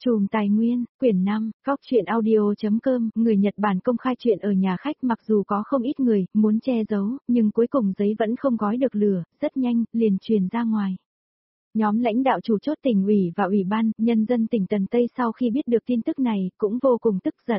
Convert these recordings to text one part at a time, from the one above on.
Chùm Tài Nguyên, quyển 5, góc truyện audio.com. Người Nhật Bản công khai chuyện ở nhà khách, mặc dù có không ít người muốn che giấu, nhưng cuối cùng giấy vẫn không gói được lửa, rất nhanh liền truyền ra ngoài. Nhóm lãnh đạo chủ chốt tỉnh ủy và ủy ban nhân dân tỉnh Tần Tây sau khi biết được tin tức này cũng vô cùng tức giận.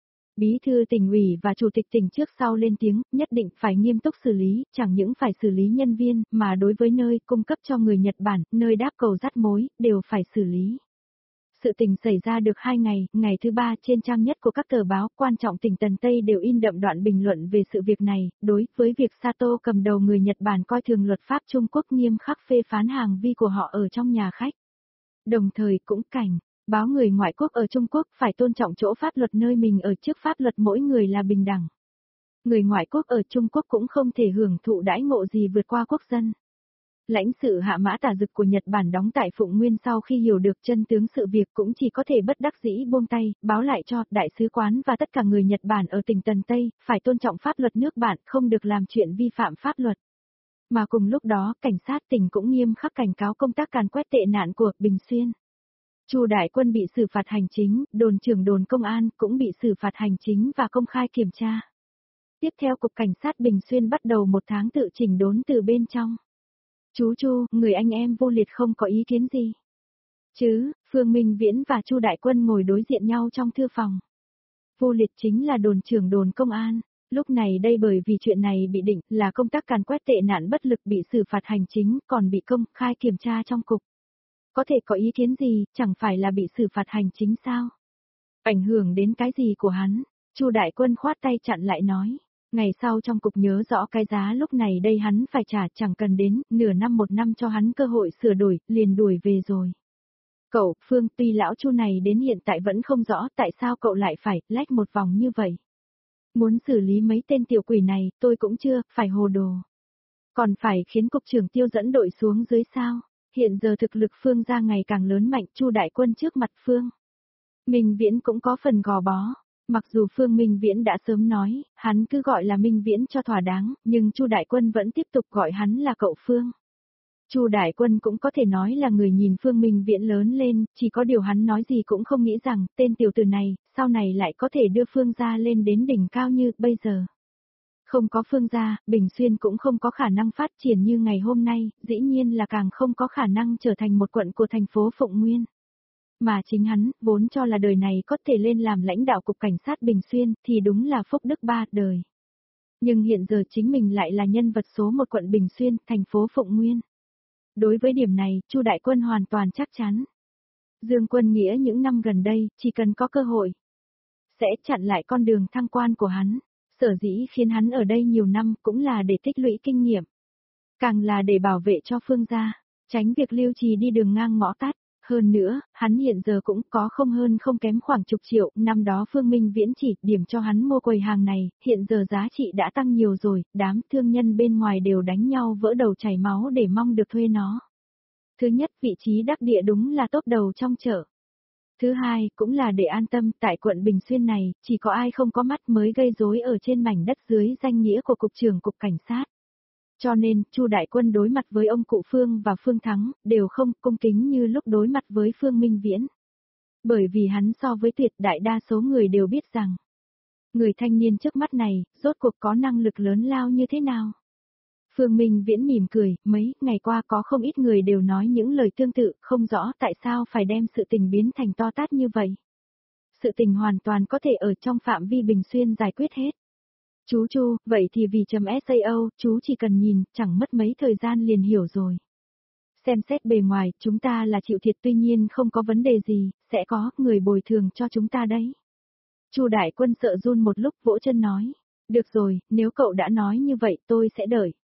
Bí thư tỉnh ủy và chủ tịch tỉnh trước sau lên tiếng, nhất định phải nghiêm túc xử lý, chẳng những phải xử lý nhân viên, mà đối với nơi cung cấp cho người Nhật Bản, nơi đáp cầu dắt mối, đều phải xử lý. Sự tình xảy ra được 2 ngày, ngày thứ 3 trên trang nhất của các tờ báo quan trọng tỉnh Tần Tây đều in đậm đoạn bình luận về sự việc này, đối với việc Sato cầm đầu người Nhật Bản coi thường luật pháp Trung Quốc nghiêm khắc phê phán hành vi của họ ở trong nhà khách. Đồng thời cũng cảnh báo người ngoại quốc ở Trung Quốc phải tôn trọng chỗ pháp luật nơi mình ở, trước pháp luật mỗi người là bình đẳng. Người ngoại quốc ở Trung Quốc cũng không thể hưởng thụ đãi ngộ gì vượt qua quốc dân. Lãnh sự Hạ Mã Tả Dực của Nhật Bản đóng tại Phụng Nguyên sau khi hiểu được chân tướng sự việc cũng chỉ có thể bất đắc dĩ buông tay, báo lại cho đại sứ quán và tất cả người Nhật Bản ở tỉnh Tần Tây, phải tôn trọng pháp luật nước bạn, không được làm chuyện vi phạm pháp luật. Mà cùng lúc đó, cảnh sát tỉnh cũng nghiêm khắc cảnh cáo công tác càn quét tệ nạn của Bình Xuyên. Chu Đại Quân bị xử phạt hành chính, đồn trưởng đồn công an cũng bị xử phạt hành chính và công khai kiểm tra. Tiếp theo Cục Cảnh sát Bình Xuyên bắt đầu 1 tháng tự chỉnh đốn từ bên trong. Chú Chu, người anh em Vô Liệt không có ý kiến gì chứ? Phương Minh Viễn và Chu Đại Quân ngồi đối diện nhau trong thư phòng. Vô Liệt chính là đồn trưởng đồn công an. Lúc này đây bởi vì chuyện này bị định là công tác càn quét tệ nạn bất lực bị xử phạt hành chính, còn bị công khai kiểm tra trong cục. Có thể có ý kiến gì, chẳng phải là bị xử phạt hành chính sao? Ảnh hưởng đến cái gì của hắn? Chu Đại Quân khoát tay chặn lại nói. Ngày sau trong cục nhớ rõ cái giá lúc này đây hắn phải trả, chẳng cần đến nửa năm 1 năm cho hắn cơ hội sửa đổi, liền đuổi về rồi. Cậu, Phương, tuy lão Chu này đến hiện tại vẫn không rõ tại sao cậu lại phải lách một vòng như vậy. Muốn xử lý mấy tên tiểu quỷ này, tôi cũng chưa, phải hồ đồ. Còn phải khiến cục trưởng Tiêu dẫn đội xuống dưới sao? Hiện giờ thực lực Phương gia ngày càng lớn mạnh, Chu Đại Quân trước mặt Phương Minh Viễn cũng có phần gò bó. Mặc dù Phương Minh Viễn đã sớm nói, hắn cứ gọi là Minh Viễn cho thỏa đáng, nhưng Chu Đại Quân vẫn tiếp tục gọi hắn là cậu Phương. Chu Đại Quân cũng có thể nói là người nhìn Phương Minh Viễn lớn lên, chỉ có điều hắn nói gì cũng không nghĩ rằng, tên tiểu tử này, sau này lại có thể đưa Phương gia lên đến đỉnh cao như bây giờ. Không có Phương gia, Bình Xuyên cũng không có khả năng phát triển như ngày hôm nay, dĩ nhiên là càng không có khả năng trở thành một quận của thành phố Phụng Nguyên. Mà chính hắn, vốn cho là đời này có thể lên làm lãnh đạo cục cảnh sát Bình Xuyên, thì đúng là phúc đức 3 đời. Nhưng hiện giờ chính mình lại là nhân vật số 1 quận Bình Xuyên, thành phố Phụng Nguyên. Đối với điểm này, Chu Đại Quân hoàn toàn chắc chắn. Dương Quân Nghĩa những năm gần đây, chỉ cần có cơ hội, sẽ chặn lại con đường thăng quan của hắn. Sở dĩ khiến hắn ở đây nhiều năm cũng là để tích lũy kinh nghiệm. Càng là để bảo vệ cho Phương gia, tránh việc Lưu Trì đi đường ngang ngõ tắt. Hơn nữa, hắn hiện giờ cũng có không hơn không kém khoảng chục triệu, năm đó Phương Minh Viễn chỉ điểm cho hắn mua quầy hàng này, hiện giờ giá trị đã tăng nhiều rồi, đám thương nhân bên ngoài đều đánh nhau vỡ đầu chảy máu để mong được thuê nó. Thứ nhất, vị trí đắc địa đúng là top đầu trong chợ. Thứ hai, cũng là để an tâm, tại quận Bình Xuyên này, chỉ có ai không có mắt mới gây rối ở trên mảnh đất dưới danh nghĩa của cục trưởng cục cảnh sát. Cho nên, Chu Đại Quân đối mặt với ông cụ Phương và Phương Thắng, đều không cung kính như lúc đối mặt với Phương Minh Viễn. Bởi vì hắn so với tuyệt đại đa số người đều biết rằng, người thanh niên trước mắt này, rốt cuộc có năng lực lớn lao như thế nào. Phương Minh Viễn mỉm cười, mấy ngày qua có không ít người đều nói những lời tương tự, không rõ tại sao phải đem sự tình biến thành to tát như vậy. Sự tình hoàn toàn có thể ở trong phạm vi Bình Xuyên giải quyết hết. Chú Chu, vậy thì vì .sao, chú chỉ cần nhìn, chẳng mất mấy thời gian liền hiểu rồi. Xem xét bề ngoài, chúng ta là chịu thiệt tuy nhiên không có vấn đề gì, sẽ có người bồi thường cho chúng ta đấy. Chu Đại Quân sợ run một lúc vỗ chân nói. Được rồi, nếu cậu đã nói như vậy tôi sẽ đợi.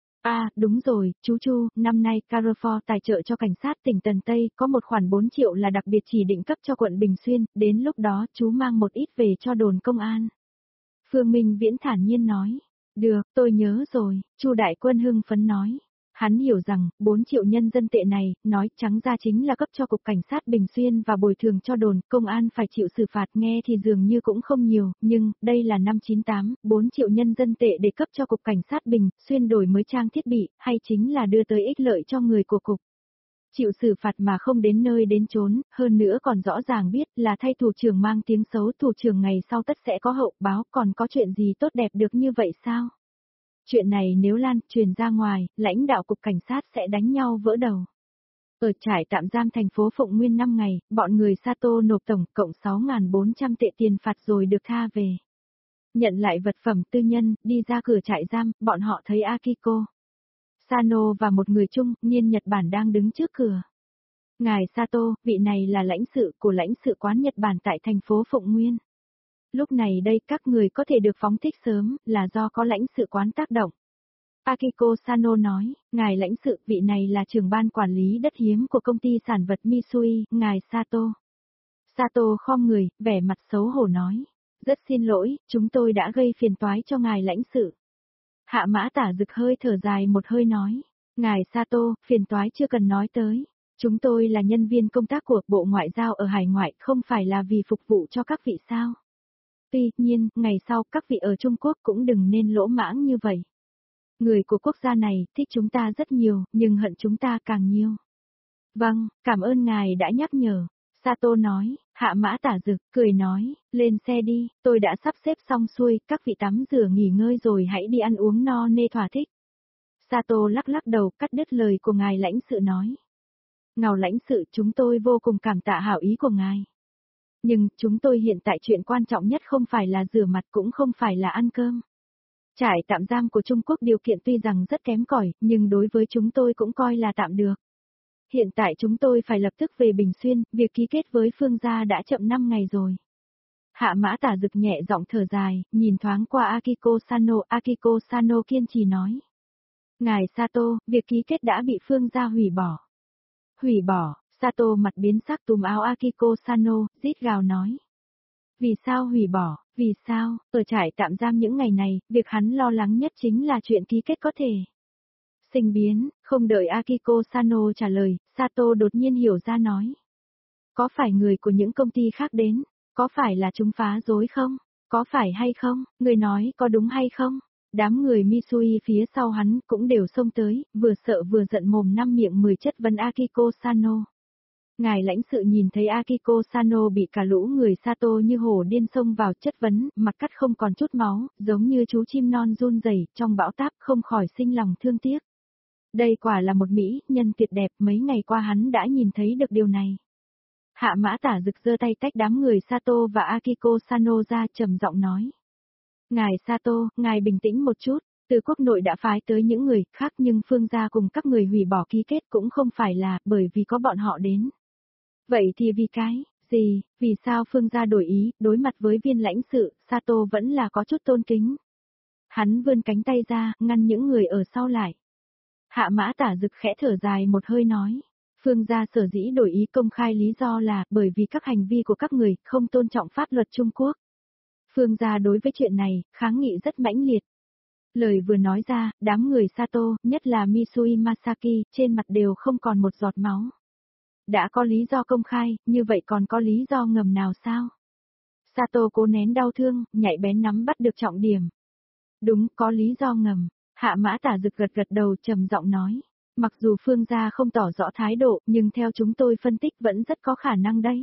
À, đúng rồi, chú Chu, năm nay Carrefour tài trợ cho cảnh sát tỉnh Tần Tây có một khoản 4 triệu là đặc biệt chỉ định cấp cho quận Bình Xuyên, đến lúc đó chú mang một ít về cho đồn công an. Phương Minh Viễn thản nhiên nói. Được, tôi nhớ rồi, Chu Đại Quân hưng phấn nói. Hắn hiểu rằng, 4 triệu nhân dân tệ này, nói trắng ra chính là cấp cho cục cảnh sát Bình Xuyên và bồi thường cho đồn, công an phải chịu xử phạt nghe thì dường như cũng không nhiều, nhưng, đây là năm 98, 4 triệu nhân dân tệ để cấp cho cục cảnh sát Bình Xuyên đổi mới trang thiết bị, hay chính là đưa tới ích lợi cho người của cục. Chịu xử phạt mà không đến nơi đến chốn, hơn nữa còn rõ ràng biết là thay thủ trưởng mang tiếng xấu, thủ trưởng ngày sau tất sẽ có hậu báo, còn có chuyện gì tốt đẹp được như vậy sao? Chuyện này nếu lan truyền ra ngoài, lãnh đạo cục cảnh sát sẽ đánh nhau vỡ đầu. Ở trại tạm giam thành phố Phụng Nguyên 5 ngày, bọn người Sato nộp tổng cộng 6.400 tệ tiền phạt rồi được tha về. Nhận lại vật phẩm tư nhân, đi ra cửa trại giam, bọn họ thấy Akiko Sano và một người Trung niên Nhật Bản đang đứng trước cửa. Ngài Sato, vị này là lãnh sự của lãnh sự quán Nhật Bản tại thành phố Phụng Nguyên. Lúc này đây các người có thể được phóng thích sớm là do có lãnh sự quán tác động. Akiko Sano nói, ngài lãnh sự, vị này là trưởng ban quản lý đất hiếm của công ty sản vật Mitsui, ngài Sato. Sato khom người, vẻ mặt xấu hổ nói. Rất xin lỗi, chúng tôi đã gây phiền toái cho ngài lãnh sự. Hạ Mã Tả Dực hơi thở dài một hơi nói. Ngài Sato, phiền toái chưa cần nói tới. Chúng tôi là nhân viên công tác của Bộ Ngoại giao ở hải ngoại, không phải là vì phục vụ cho các vị sao. Tuy nhiên, ngày sau các vị ở Trung Quốc cũng đừng nên lỗ mãng như vậy. Người của quốc gia này thích chúng ta rất nhiều, nhưng hận chúng ta càng nhiều. Vâng, cảm ơn ngài đã nhắc nhở. Sato nói, Hạ Mã Tả Dực, cười nói, lên xe đi, tôi đã sắp xếp xong xuôi, các vị tắm rửa nghỉ ngơi rồi hãy đi ăn uống no nê thỏa thích. Sato lắc lắc đầu cắt đứt lời của ngài lãnh sự nói. Ngài lãnh sự, chúng tôi vô cùng cảm tạ hảo ý của ngài. Nhưng, chúng tôi hiện tại chuyện quan trọng nhất không phải là rửa mặt cũng không phải là ăn cơm. Trại tạm giam của Trung Quốc điều kiện tuy rằng rất kém cỏi, nhưng đối với chúng tôi cũng coi là tạm được. Hiện tại chúng tôi phải lập tức về Bình Xuyên, việc ký kết với Phương gia đã chậm 5 ngày rồi. Hạ Mã Tả Dực nhẹ giọng thở dài, nhìn thoáng qua Akiko Sano kiên trì nói. Ngài Sato, việc ký kết đã bị Phương gia hủy bỏ. Hủy bỏ, Sato mặt biến sắc túm áo Akiko Sano, rít gào nói. Vì sao hủy bỏ, vì sao, ở trại tạm giam những ngày này, việc hắn lo lắng nhất chính là chuyện ký kết có thể sinh biến, không đợi Akiko Sano trả lời, Sato đột nhiên hiểu ra nói. Có phải người của những công ty khác đến, có phải là chúng phá rối không, có phải hay không, người nói có đúng hay không? Đám người Mitsui phía sau hắn cũng đều xông tới, vừa sợ vừa giận mồm năm miệng 10 chất vấn Akiko Sano. Ngài lãnh sự nhìn thấy Akiko Sano bị cả lũ người Sato như hổ điên xông vào chất vấn, mặt cắt không còn chút máu, giống như chú chim non run rẩy trong bão táp không khỏi sinh lòng thương tiếc. Đây quả là một mỹ nhân tuyệt đẹp, mấy ngày qua hắn đã nhìn thấy được điều này. Hạ Mã Tả Dực giơ tay tách đám người Sato và Akiko Sano ra trầm giọng nói. Ngài Sato, ngài bình tĩnh một chút, từ quốc nội đã phái tới những người khác nhưng Phương gia cùng các người hủy bỏ ký kết cũng không phải là bởi vì có bọn họ đến. Vậy thì vì cái gì, vì sao Phương gia đổi ý, đối mặt với viên lãnh sự, Sato vẫn là có chút tôn kính. Hắn vươn cánh tay ra, ngăn những người ở sau lại. Hạ Mã Tả Dực khẽ thở dài một hơi nói. Phương gia sở dĩ đổi ý công khai lý do là bởi vì các hành vi của các người không tôn trọng pháp luật Trung Quốc. Phương gia đối với chuyện này, kháng nghị rất mãnh liệt. Lời vừa nói ra, đám người Sato, nhất là Mitsui Masaki, trên mặt đều không còn một giọt máu. Đã có lý do công khai, như vậy còn có lý do ngầm nào sao? Sato cố nén đau thương, nhạy bén nắm bắt được trọng điểm. Đúng, có lý do ngầm. Hạ Mã Tả Dực gật gật đầu trầm giọng nói. Mặc dù Phương gia không tỏ rõ thái độ, nhưng theo chúng tôi phân tích vẫn rất có khả năng đấy.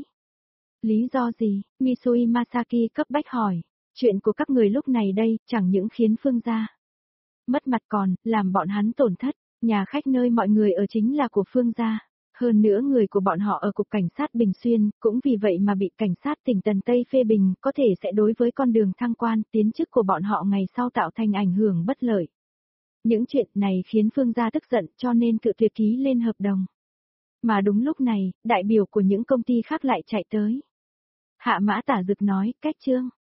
Lý do gì? Mitsui Masaki cấp bách hỏi. Chuyện của các người lúc này đây, chẳng những khiến Phương gia mất mặt còn, làm bọn hắn tổn thất. Nhà khách nơi mọi người ở chính là của Phương gia. Hơn nữa người của bọn họ ở Cục Cảnh sát Bình Xuyên, cũng vì vậy mà bị Cảnh sát tỉnh Tần Tây phê bình, có thể sẽ đối với con đường thăng quan, tiến chức của bọn họ ngày sau tạo thành ảnh hưởng bất lợi. Những chuyện này khiến Phương gia tức giận cho nên cự tuyệt ký lên hợp đồng. Mà đúng lúc này, đại biểu của những công ty khác lại chạy tới. Hạ Mã Tả Dực nói, cách chương.